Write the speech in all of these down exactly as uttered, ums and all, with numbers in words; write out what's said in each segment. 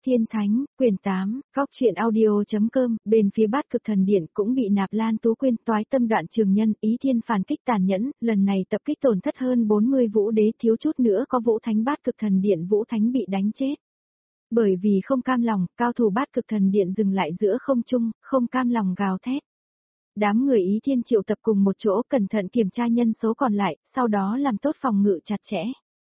Thiên Thánh, quyển tám, góc truyện audio.com, bên phía Bát Cực Thần Điện cũng bị Nạp Lan Tú Quyên toái tâm đoạn trường nhân, Ý Thiên phản kích tàn nhẫn, lần này tập kích tổn thất hơn bốn mươi vũ đế, thiếu chút nữa có Vũ Thánh Bát Cực Thần Điện Vũ Thánh bị đánh chết. Bởi vì không cam lòng, cao thủ Bát Cực Thần Điện dừng lại giữa không trung, không cam lòng gào thét. Đám người Ý Thiên triệu tập cùng một chỗ cẩn thận kiểm tra nhân số còn lại, sau đó làm tốt phòng ngự chặt chẽ.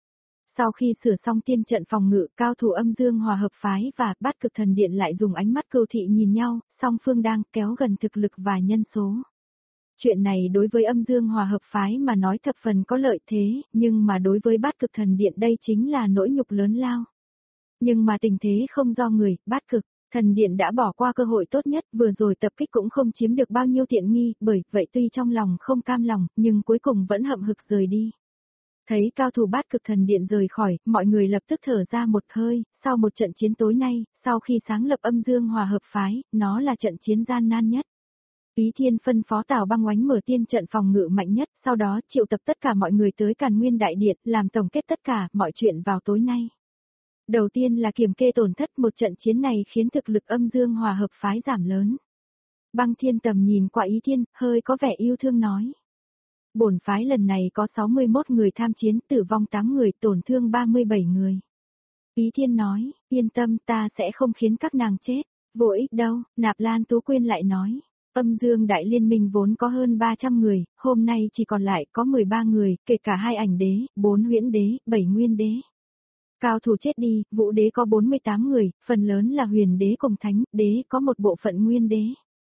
Sau khi sửa xong tiên trận phòng ngự, cao thủ Âm Dương Hòa Hợp Phái và Bát Cực Thần Điện lại dùng ánh mắt cừu thị nhìn nhau, song phương đang kéo gần thực lực và nhân số. Chuyện này đối với Âm Dương Hòa Hợp Phái mà nói thập phần có lợi thế, nhưng mà đối với Bát Cực Thần Điện đây chính là nỗi nhục lớn lao. Nhưng mà tình thế không do người, Bát Cực Thần Điện đã bỏ qua cơ hội tốt nhất, vừa rồi tập kích cũng không chiếm được bao nhiêu tiện nghi, bởi vậy tuy trong lòng không cam lòng, nhưng cuối cùng vẫn hậm hực rời đi. Thấy cao thủ Bát Cực Thần Điện rời khỏi, mọi người lập tức thở ra một hơi, sau một trận chiến tối nay, sau khi sáng lập Âm Dương Hòa Hợp Phái, nó là trận chiến gian nan nhất. Ý Thiên phân phó Tào Băng Oánh mở tiên trận phòng ngự mạnh nhất, sau đó triệu tập tất cả mọi người tới Càn Nguyên Đại Điện, làm tổng kết tất cả mọi chuyện vào tối nay. Đầu tiên là kiểm kê tổn thất, một trận chiến này khiến thực lực Âm Dương Hòa Hợp Phái giảm lớn. Băng Thiên Tầm nhìn qua Ý Thiên, hơi có vẻ yêu thương nói. Bổn phái lần này có sáu mươi mốt người tham chiến, tử vong tám người, tổn thương ba mươi bảy người. Ý Thiên nói, yên tâm, ta sẽ không khiến các nàng chết. Vô ích đâu, Nạp Lan Tú Quyên lại nói. Âm Dương Đại Liên Minh vốn có hơn ba trăm người, hôm nay chỉ còn lại có mười ba người, kể cả hai ảnh đế, bốn huyễn đế, bảy nguyên đế. Cao thủ chết đi, vũ đế có bốn mươi tám người, phần lớn là huyền đế cùng thánh, đế có một bộ phận nguyên đế.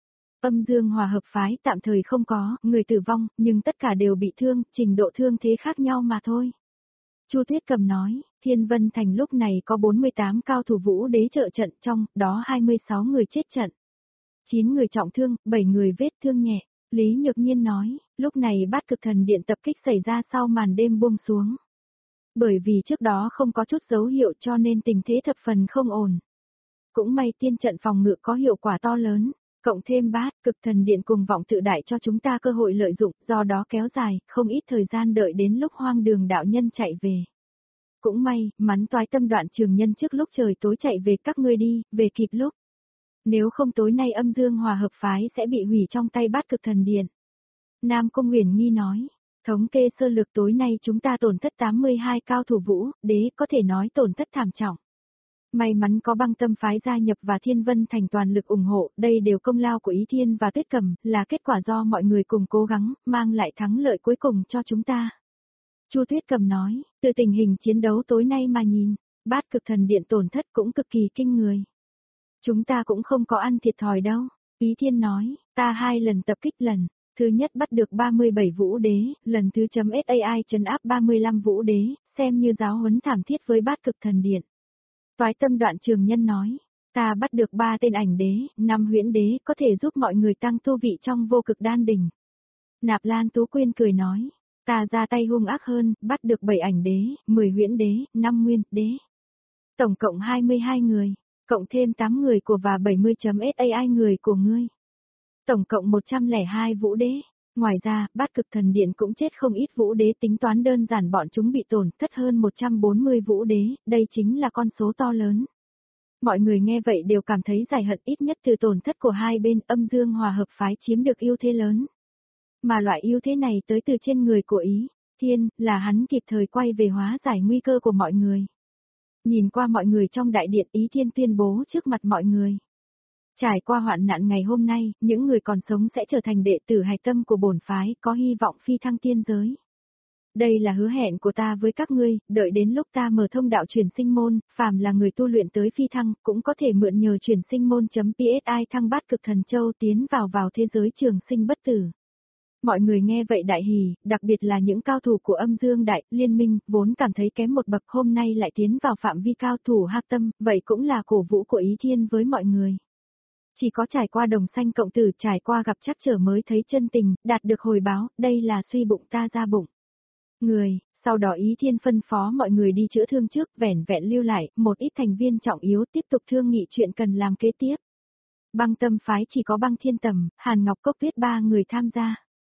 Âm Dương Hòa Hợp Phái tạm thời không có người tử vong, nhưng tất cả đều bị thương, trình độ thương thế khác nhau mà thôi. Chu Tuyết Cầm nói, Thiên Vân Thành lúc này có bốn mươi tám cao thủ vũ đế trợ trận, trong đó hai mươi sáu người chết trận. chín người trọng thương, bảy người vết thương nhẹ. Lý Nhược Nhiên nói, lúc này Bát Cực Thần Điện tập kích xảy ra sau màn đêm buông xuống. Bởi vì trước đó không có chút dấu hiệu cho nên tình thế thập phần không ổn. Cũng may tiên trận phòng ngự có hiệu quả to lớn. Cộng thêm Bát Cực Thần Điện cùng vọng tự đại cho chúng ta cơ hội lợi dụng, do đó kéo dài, không ít thời gian đợi đến lúc Hoang Đường đạo nhân chạy về. Cũng may, mắn toái tâm đoạn trường nhân trước lúc trời tối chạy về, các ngươi đi, về kịp lúc. Nếu không tối nay Âm Dương Hòa Hợp Phái sẽ bị hủy trong tay Bát Cực Thần Điện. Nam Cung Huyền Nghi nói, thống kê sơ lược tối nay chúng ta tổn thất tám mươi hai cao thủ vũ đế, có thể nói tổn thất thảm trọng. May mắn có Băng Tâm Phái gia nhập và Thiên Vân Thành toàn lực ủng hộ, đây đều công lao của Ý Thiên và Tuyết Cầm, là kết quả do mọi người cùng cố gắng, mang lại thắng lợi cuối cùng cho chúng ta. Chu Tuyết Cầm nói, từ tình hình chiến đấu tối nay mà nhìn, Bát Cực Thần Điện tổn thất cũng cực kỳ kinh người. Chúng ta cũng không có ăn thiệt thòi đâu. Ý Thiên nói, ta hai lần tập kích lần, thứ nhất bắt được ba mươi bảy vũ đế, lần thứ chấm sai trấn áp ba mươi lăm vũ đế, xem như giáo huấn thảm thiết với Bát Cực Thần Điện. Toái tâm đoạn trường nhân nói, ta bắt được ba tên ảnh đế, năm huyễn đế, có thể giúp mọi người tăng tu vị trong vô cực đan đỉnh. Nạp Lan Tú Quyên cười nói, ta ra tay hung ác hơn, bắt được bảy ảnh đế, mười huyễn đế, năm nguyên đế. Tổng cộng hai mươi hai người, cộng thêm tám người của và bảy mươi chấm sai người của ngươi. Tổng cộng một trăm lẻ hai vũ đế. Ngoài ra, Bát Cực Thần Điện cũng chết không ít vũ đế, tính toán đơn giản bọn chúng bị tổn thất hơn một trăm bốn mươi vũ đế, đây chính là con số to lớn. Mọi người nghe vậy đều cảm thấy giải hận, ít nhất từ tổn thất của hai bên, Âm Dương Hòa Hợp Phái chiếm được ưu thế lớn. Mà loại ưu thế này tới từ trên người của Ý Thiên, là hắn kịp thời quay về hóa giải nguy cơ của mọi người. Nhìn qua mọi người trong đại điện, Ý Thiên tuyên bố trước mặt mọi người. Trải qua hoạn nạn ngày hôm nay, những người còn sống sẽ trở thành đệ tử hạch tâm của bổn phái, có hy vọng phi thăng tiên giới. Đây là hứa hẹn của ta với các ngươi, đợi đến lúc ta mở thông đạo truyền sinh môn, phàm là người tu luyện tới phi thăng, cũng có thể mượn nhờ truyền sinh môn.psi thăng Bát Cực Thần Châu tiến vào vào thế giới trường sinh bất tử. Mọi người nghe vậy đại hỉ, đặc biệt là những cao thủ của Âm Dương Đại Liên Minh, vốn cảm thấy kém một bậc, hôm nay lại tiến vào phạm vi cao thủ hạc tâm, vậy cũng là cổ vũ của Ý Thiên với mọi người. Chỉ có trải qua đồng xanh cộng tử, trải qua gặp trắc trở mới thấy chân tình, đạt được hồi báo, đây là suy bụng ta ra bụng. Người, sau đó Ý Thiên phân phó mọi người đi chữa thương trước, vẻn vẹn lưu lại, một ít thành viên trọng yếu tiếp tục thương nghị chuyện cần làm kế tiếp. Băng Tâm Phái chỉ có Băng Thiên Tầm, Hàn Ngọc Cốc Tuyết ba người tham gia.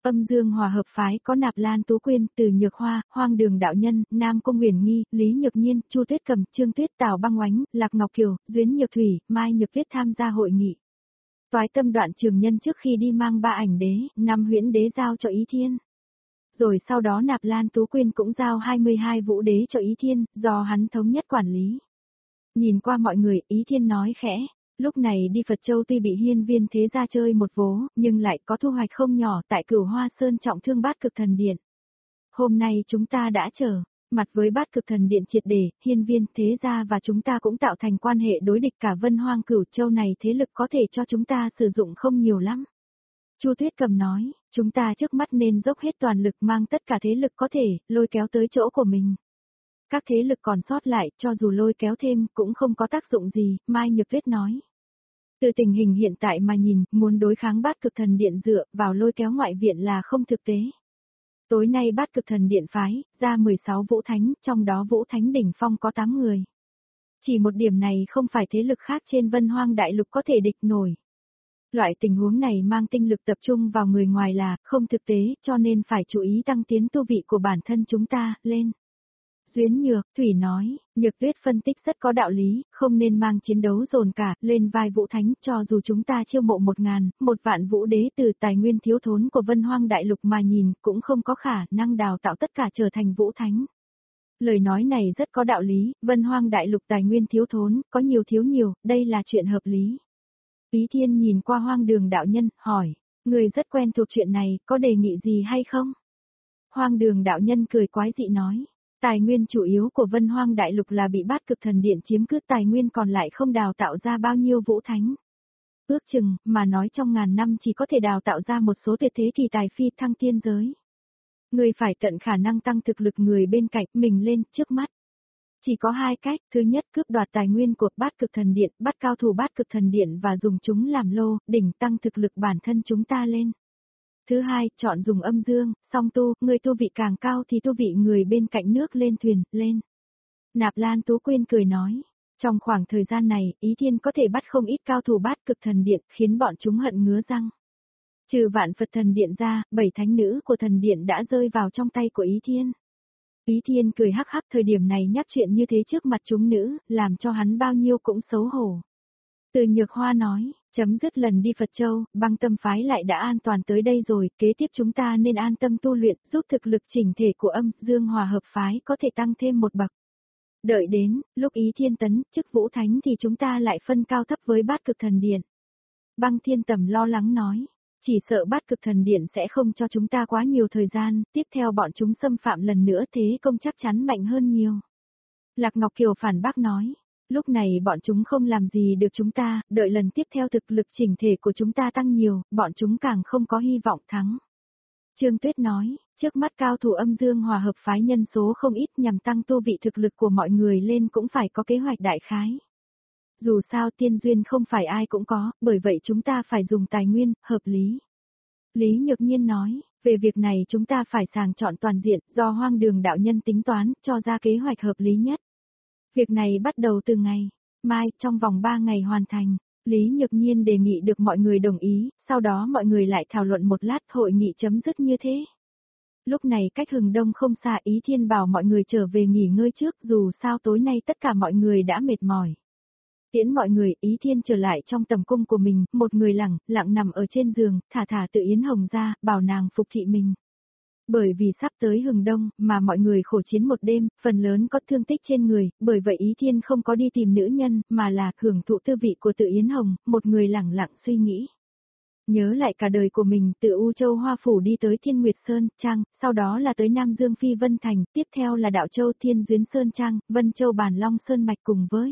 Âm Dương Hòa Hợp Phái có Nạp Lan Tú Quyên, Từ Nhược Hoa, Hoang Đường Đạo Nhân, Nam Cung Huyền Nghi, Lý Nhược Nhiên, Chu Tuyết Cầm, Trương Tuyết, Tào Băng Oánh, Lạc Ngọc Kiều, Duyến Nhược Thủy, Mai Nhược Tuyết tham gia hội nghị. Toái Tâm Đoạn Trường Nhân trước khi đi mang ba ảnh đế, năm huyễn đế giao cho Ý Thiên. Rồi sau đó Nạp Lan Tú Quyên cũng giao hai mươi hai vũ đế cho Ý Thiên, do hắn thống nhất quản lý. Nhìn qua mọi người, Ý Thiên nói khẽ, lúc này đi Phật Châu tuy bị hiên viên thế gia chơi một vố, nhưng lại có thu hoạch không nhỏ tại Cửu Hoa Sơn trọng thương Bát Cực Thần Điện. Hôm nay chúng ta đã trở mặt với Bát Cực Thần Điện triệt để, hiên viên thế gia và chúng ta cũng tạo thành quan hệ đối địch, cả Vân Hoang Cửu Châu này thế lực có thể cho chúng ta sử dụng không nhiều lắm. Chu Tuyết Cầm nói, chúng ta trước mắt nên dốc hết toàn lực mang tất cả thế lực có thể, lôi kéo tới chỗ của mình. Các thế lực còn sót lại, cho dù lôi kéo thêm, cũng không có tác dụng gì, Mai Nhược Tuyết nói. Từ tình hình hiện tại mà nhìn, muốn đối kháng Bát Cực Thần Điện dựa vào lôi kéo ngoại viện là không thực tế. Tối nay Bát Cực Thần Điện phái, ra mười sáu vũ thánh, trong đó vũ thánh đỉnh phong có tám người. Chỉ một điểm này không phải thế lực khác trên Vân Hoang Đại Lục có thể địch nổi. Loại tình huống này mang tinh lực tập trung vào người ngoài là không thực tế, cho nên phải chú ý tăng tiến tu vị của bản thân chúng ta, lên. Duyến Nhược, Thủy nói, Nhược Tuyết phân tích rất có đạo lý, không nên mang chiến đấu dồn cả, lên vai vũ thánh, cho dù chúng ta chiêu mộ một ngàn, một vạn vũ đế từ tài nguyên thiếu thốn của Vân Hoang Đại Lục mà nhìn, cũng không có khả năng đào tạo tất cả trở thành vũ thánh. Lời nói này rất có đạo lý, Vân Hoang Đại Lục tài nguyên thiếu thốn, có nhiều thiếu nhiều, đây là chuyện hợp lý. Ý Thiên nhìn qua Hoang Đường Đạo Nhân, hỏi, người rất quen thuộc chuyện này, có đề nghị gì hay không? Hoang Đường Đạo Nhân cười quái dị nói, tài nguyên chủ yếu của Vân Hoang Đại Lục là bị Bát Cực Thần Điện chiếm cứ, tài nguyên còn lại không đào tạo ra bao nhiêu vũ thánh. Ước chừng, mà nói trong ngàn năm chỉ có thể đào tạo ra một số tuyệt thế kỳ tài phi thăng tiên giới. Người phải tận khả năng tăng thực lực người bên cạnh mình lên, trước mắt. Chỉ có hai cách, thứ nhất cướp đoạt tài nguyên của Bát Cực Thần Điện, bắt cao thủ Bát Cực Thần Điện và dùng chúng làm lô, đỉnh tăng thực lực bản thân chúng ta lên. Thứ hai, chọn dùng âm dương, song tu, người tu vị càng cao thì tu vị người bên cạnh nước lên thuyền, lên. Nạp Lan Tú Quyên cười nói, trong khoảng thời gian này, Ý Thiên có thể bắt không ít cao thủ Bát Cực Thần Điện, khiến bọn chúng hận ngứa răng. Trừ Vạn Phật Thần Điện ra, bảy thánh nữ của Thần Điện đã rơi vào trong tay của Ý Thiên. Ý Thiên cười hắc hắc, thời điểm này nhắc chuyện như thế trước mặt chúng nữ, làm cho hắn bao nhiêu cũng xấu hổ. Từ Nhược Hoa nói, chấm dứt lần đi Phật Châu, Băng Tâm phái lại đã an toàn tới đây rồi, kế tiếp chúng ta nên an tâm tu luyện, giúp thực lực chỉnh thể của Âm Dương Hòa Hợp phái có thể tăng thêm một bậc. Đợi đến, lúc Ý Thiên tấn, chức vũ thánh thì chúng ta lại phân cao thấp với Bát Cực Thần Điện. Băng Thiên Tầm lo lắng nói, chỉ sợ Bát Cực Thần Điện sẽ không cho chúng ta quá nhiều thời gian, tiếp theo bọn chúng xâm phạm lần nữa thế công chắc chắn mạnh hơn nhiều. Lạc Ngọc Kiều phản bác nói, lúc này bọn chúng không làm gì được chúng ta, đợi lần tiếp theo thực lực chỉnh thể của chúng ta tăng nhiều, bọn chúng càng không có hy vọng thắng. Trương Tuyết nói, trước mắt cao thủ Âm Dương Hòa Hợp phái nhân số không ít, nhằm tăng tu vị thực lực của mọi người lên cũng phải có kế hoạch đại khái. Dù sao tiên duyên không phải ai cũng có, bởi vậy chúng ta phải dùng tài nguyên, hợp lý. Lý Nhược Nhiên nói, về việc này chúng ta phải sàng chọn toàn diện, do Hoang Đường Đạo Nhân tính toán, cho ra kế hoạch hợp lý nhất. Việc này bắt đầu từ ngày mai, trong vòng ba ngày hoàn thành. Lý Nhược Nhiên đề nghị được mọi người đồng ý, sau đó mọi người lại thảo luận một lát, hội nghị chấm dứt như thế. Lúc này cách Hừng Đông không xa, Ý Thiên bảo mọi người trở về nghỉ ngơi trước, dù sao tối nay tất cả mọi người đã mệt mỏi. Tiễn mọi người, Ý Thiên trở lại trong tầm cung của mình, một người lẳng, lặng nằm ở trên giường, thả thả tự Yến Hồng ra, bảo nàng phục thị mình. Bởi vì sắp tới Hừng Đông, mà mọi người khổ chiến một đêm, phần lớn có thương tích trên người, bởi vậy Ý Thiên không có đi tìm nữ nhân, mà là hưởng thụ tư vị của tự Yến Hồng, một người lẳng lặng suy nghĩ. Nhớ lại cả đời của mình, từ U Châu Hoa Phủ đi tới Thiên Nguyệt Sơn, Trang, sau đó là tới Nam Dương Phi Vân Thành, tiếp theo là Đạo Châu Thiên Duyến Sơn Trang, Vân Châu Bàn Long Sơn Mạch cùng với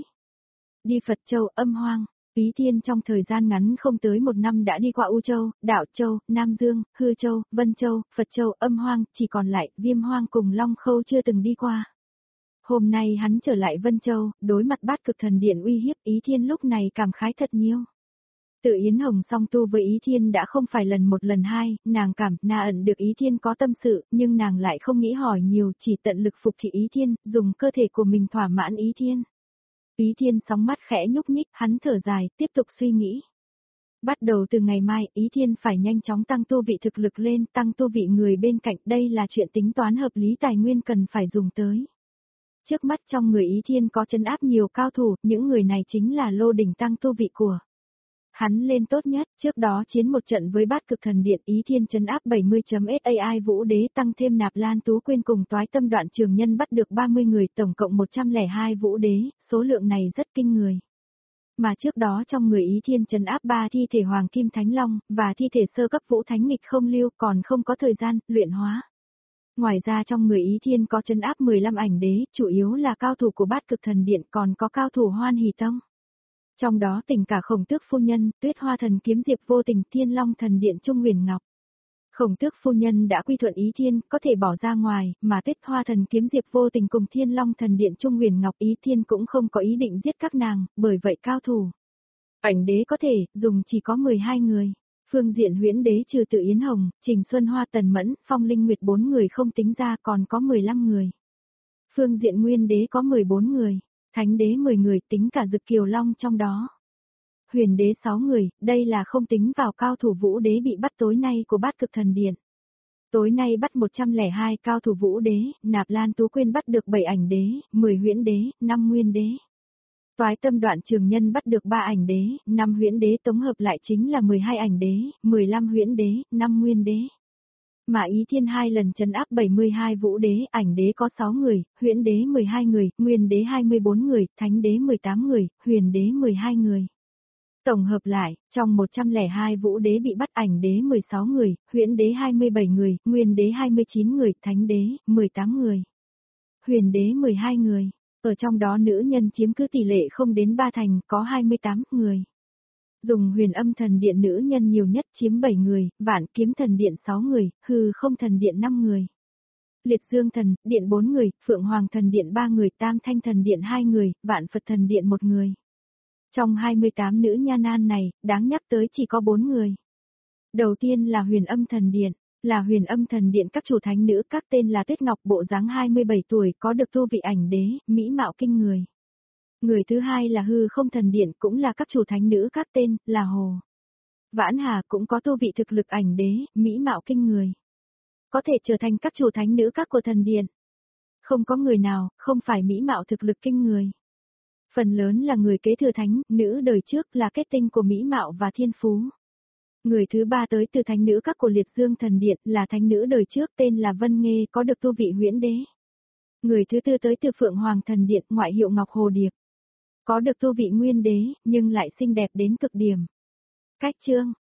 đi Phật Châu, Âm Hoang. Ý Thiên trong thời gian ngắn không tới một năm đã đi qua U Châu, Đạo Châu, Nam Dương, Hư Châu, Vân Châu, Phật Châu, Âm Hoang, chỉ còn lại Viêm Hoang cùng Long Khâu chưa từng đi qua. Hôm nay hắn trở lại Vân Châu, đối mặt Bát Cực Thần Điện uy hiếp, Ý Thiên lúc này cảm khái thật nhiều. Tự Yến Hồng song tu với Ý Thiên đã không phải lần một lần hai, nàng cảm na ẩn được Ý Thiên có tâm sự, nhưng nàng lại không nghĩ hỏi nhiều, chỉ tận lực phục thị Ý Thiên, dùng cơ thể của mình thỏa mãn Ý Thiên. Ý Thiên sóng mắt khẽ nhúc nhích, hắn thở dài, tiếp tục suy nghĩ. Bắt đầu từ ngày mai, Ý Thiên phải nhanh chóng tăng tu vị thực lực lên, tăng tu vị người bên cạnh, đây là chuyện tính toán hợp lý tài nguyên cần phải dùng tới. Trước mắt trong người Ý Thiên có trấn áp nhiều cao thủ, những người này chính là lô đỉnh tăng tu vị của hắn lên tốt nhất, trước đó chiến một trận với bát cực thần điện Ý Thiên trấn áp bảy mươi sai vũ đế tăng thêm Nạp Lan Tú Quyên cùng toái tâm đoạn trường nhân bắt được ba mươi người tổng cộng một trăm lẻ hai vũ đế, số lượng này rất kinh người. Mà trước đó trong người Ý Thiên trấn áp ba thi thể Hoàng Kim Thánh Long, và thi thể sơ cấp vũ thánh nghịch không lưu còn không có thời gian, luyện hóa. Ngoài ra trong người Ý Thiên có trấn áp mười lăm ảnh đế, chủ yếu là cao thủ của bát cực thần điện còn có cao thủ Hoan Hỷ Tông. Trong đó tỉnh cả Khổng Tước Phu Nhân, Tuyết Hoa Thần Kiếm Diệp Vô Tình, Thiên Long Thần Điện Trung Huyền Ngọc. Khổng Tước Phu Nhân đã quy thuận Ý Thiên, có thể bỏ ra ngoài, mà Tuyết Hoa Thần Kiếm Diệp Vô Tình cùng Thiên Long Thần Điện Trung Huyền Ngọc Ý Thiên cũng không có ý định giết các nàng, bởi vậy cao thủ ảnh đế có thể dùng chỉ có mười hai người. Phương diện huyễn đế trừ Tự Yến Hồng, Trình Xuân Hoa Tần Mẫn, Phong Linh Nguyệt bốn người không tính ra còn có mười lăm người. Phương diện nguyên đế có mười bốn người, thánh đế mười người tính cả Dực Kiều Long trong đó. Huyền đế sáu người, đây là không tính vào cao thủ vũ đế bị bắt tối nay của bát cực thần điện. Tối nay bắt một trăm lẻ hai cao thủ vũ đế, Nạp Lan Tú Quyên bắt được bảy ảnh đế, mười huyễn đế, năm nguyên đế. Toái tâm đoạn trường nhân bắt được ba ảnh đế, năm huyễn đế tổng hợp lại chính là mười hai ảnh đế, mười lăm huyễn đế, năm nguyên đế. Mà Ý Thiên hai lần trấn áp bảy mươi hai vũ đế, ảnh đế có sáu người, huyễn đế mười hai người, nguyên đế hai mươi bốn người, thánh đế mười tám người, huyền đế mười hai người. Tổng hợp lại, trong một trăm lẻ hai vũ đế bị bắt ảnh đế mười sáu người, huyễn đế hai mươi bảy người, nguyên đế hai mươi chín người, thánh đế mười tám người. Huyền đế mười hai người, ở trong đó nữ nhân chiếm cứ tỷ lệ không đến ba thành, có hai mươi tám người. Dùng Huyền Âm Thần Điện nữ nhân nhiều nhất chiếm bảy người, Vạn Kiếm Thần Điện sáu người, Hư Không Thần Điện năm người. Liệt Dương Thần Điện bốn người, Phượng Hoàng Thần Điện ba người, Tam Thanh Thần Điện hai người, Vạn Phật Thần Điện một người. Trong hai mươi tám nữ nha nan này, đáng nhắc tới chỉ có bốn người. Đầu tiên là Huyền Âm Thần Điện, là Huyền Âm Thần Điện các chủ thánh nữ, các tên là Tuyết Ngọc bộ dáng hai mươi bảy tuổi, có được tu vị ảnh đế, mỹ mạo kinh người. Người thứ hai là Hư Không Thần Điện, cũng là các chủ thánh nữ, các tên là Hồ Vãn Hà, cũng có tu vị thực lực ảnh đế, mỹ mạo kinh người. Có thể trở thành các chủ thánh nữ các của thần điện. Không có người nào không phải mỹ mạo thực lực kinh người. Phần lớn là người kế thừa thánh nữ đời trước, là kết tinh của mỹ mạo và thiên phú. Người thứ ba tới từ thánh nữ các của Liệt Dương Thần Điện, là thánh nữ đời trước, tên là Vân Nghê, có được tu vị huyễn đế. Người thứ tư tới từ Phượng Hoàng Thần Điện, ngoại hiệu Ngọc Hồ Điệp, có được tu vị nguyên đế, nhưng lại xinh đẹp đến cực điểm. Cách chương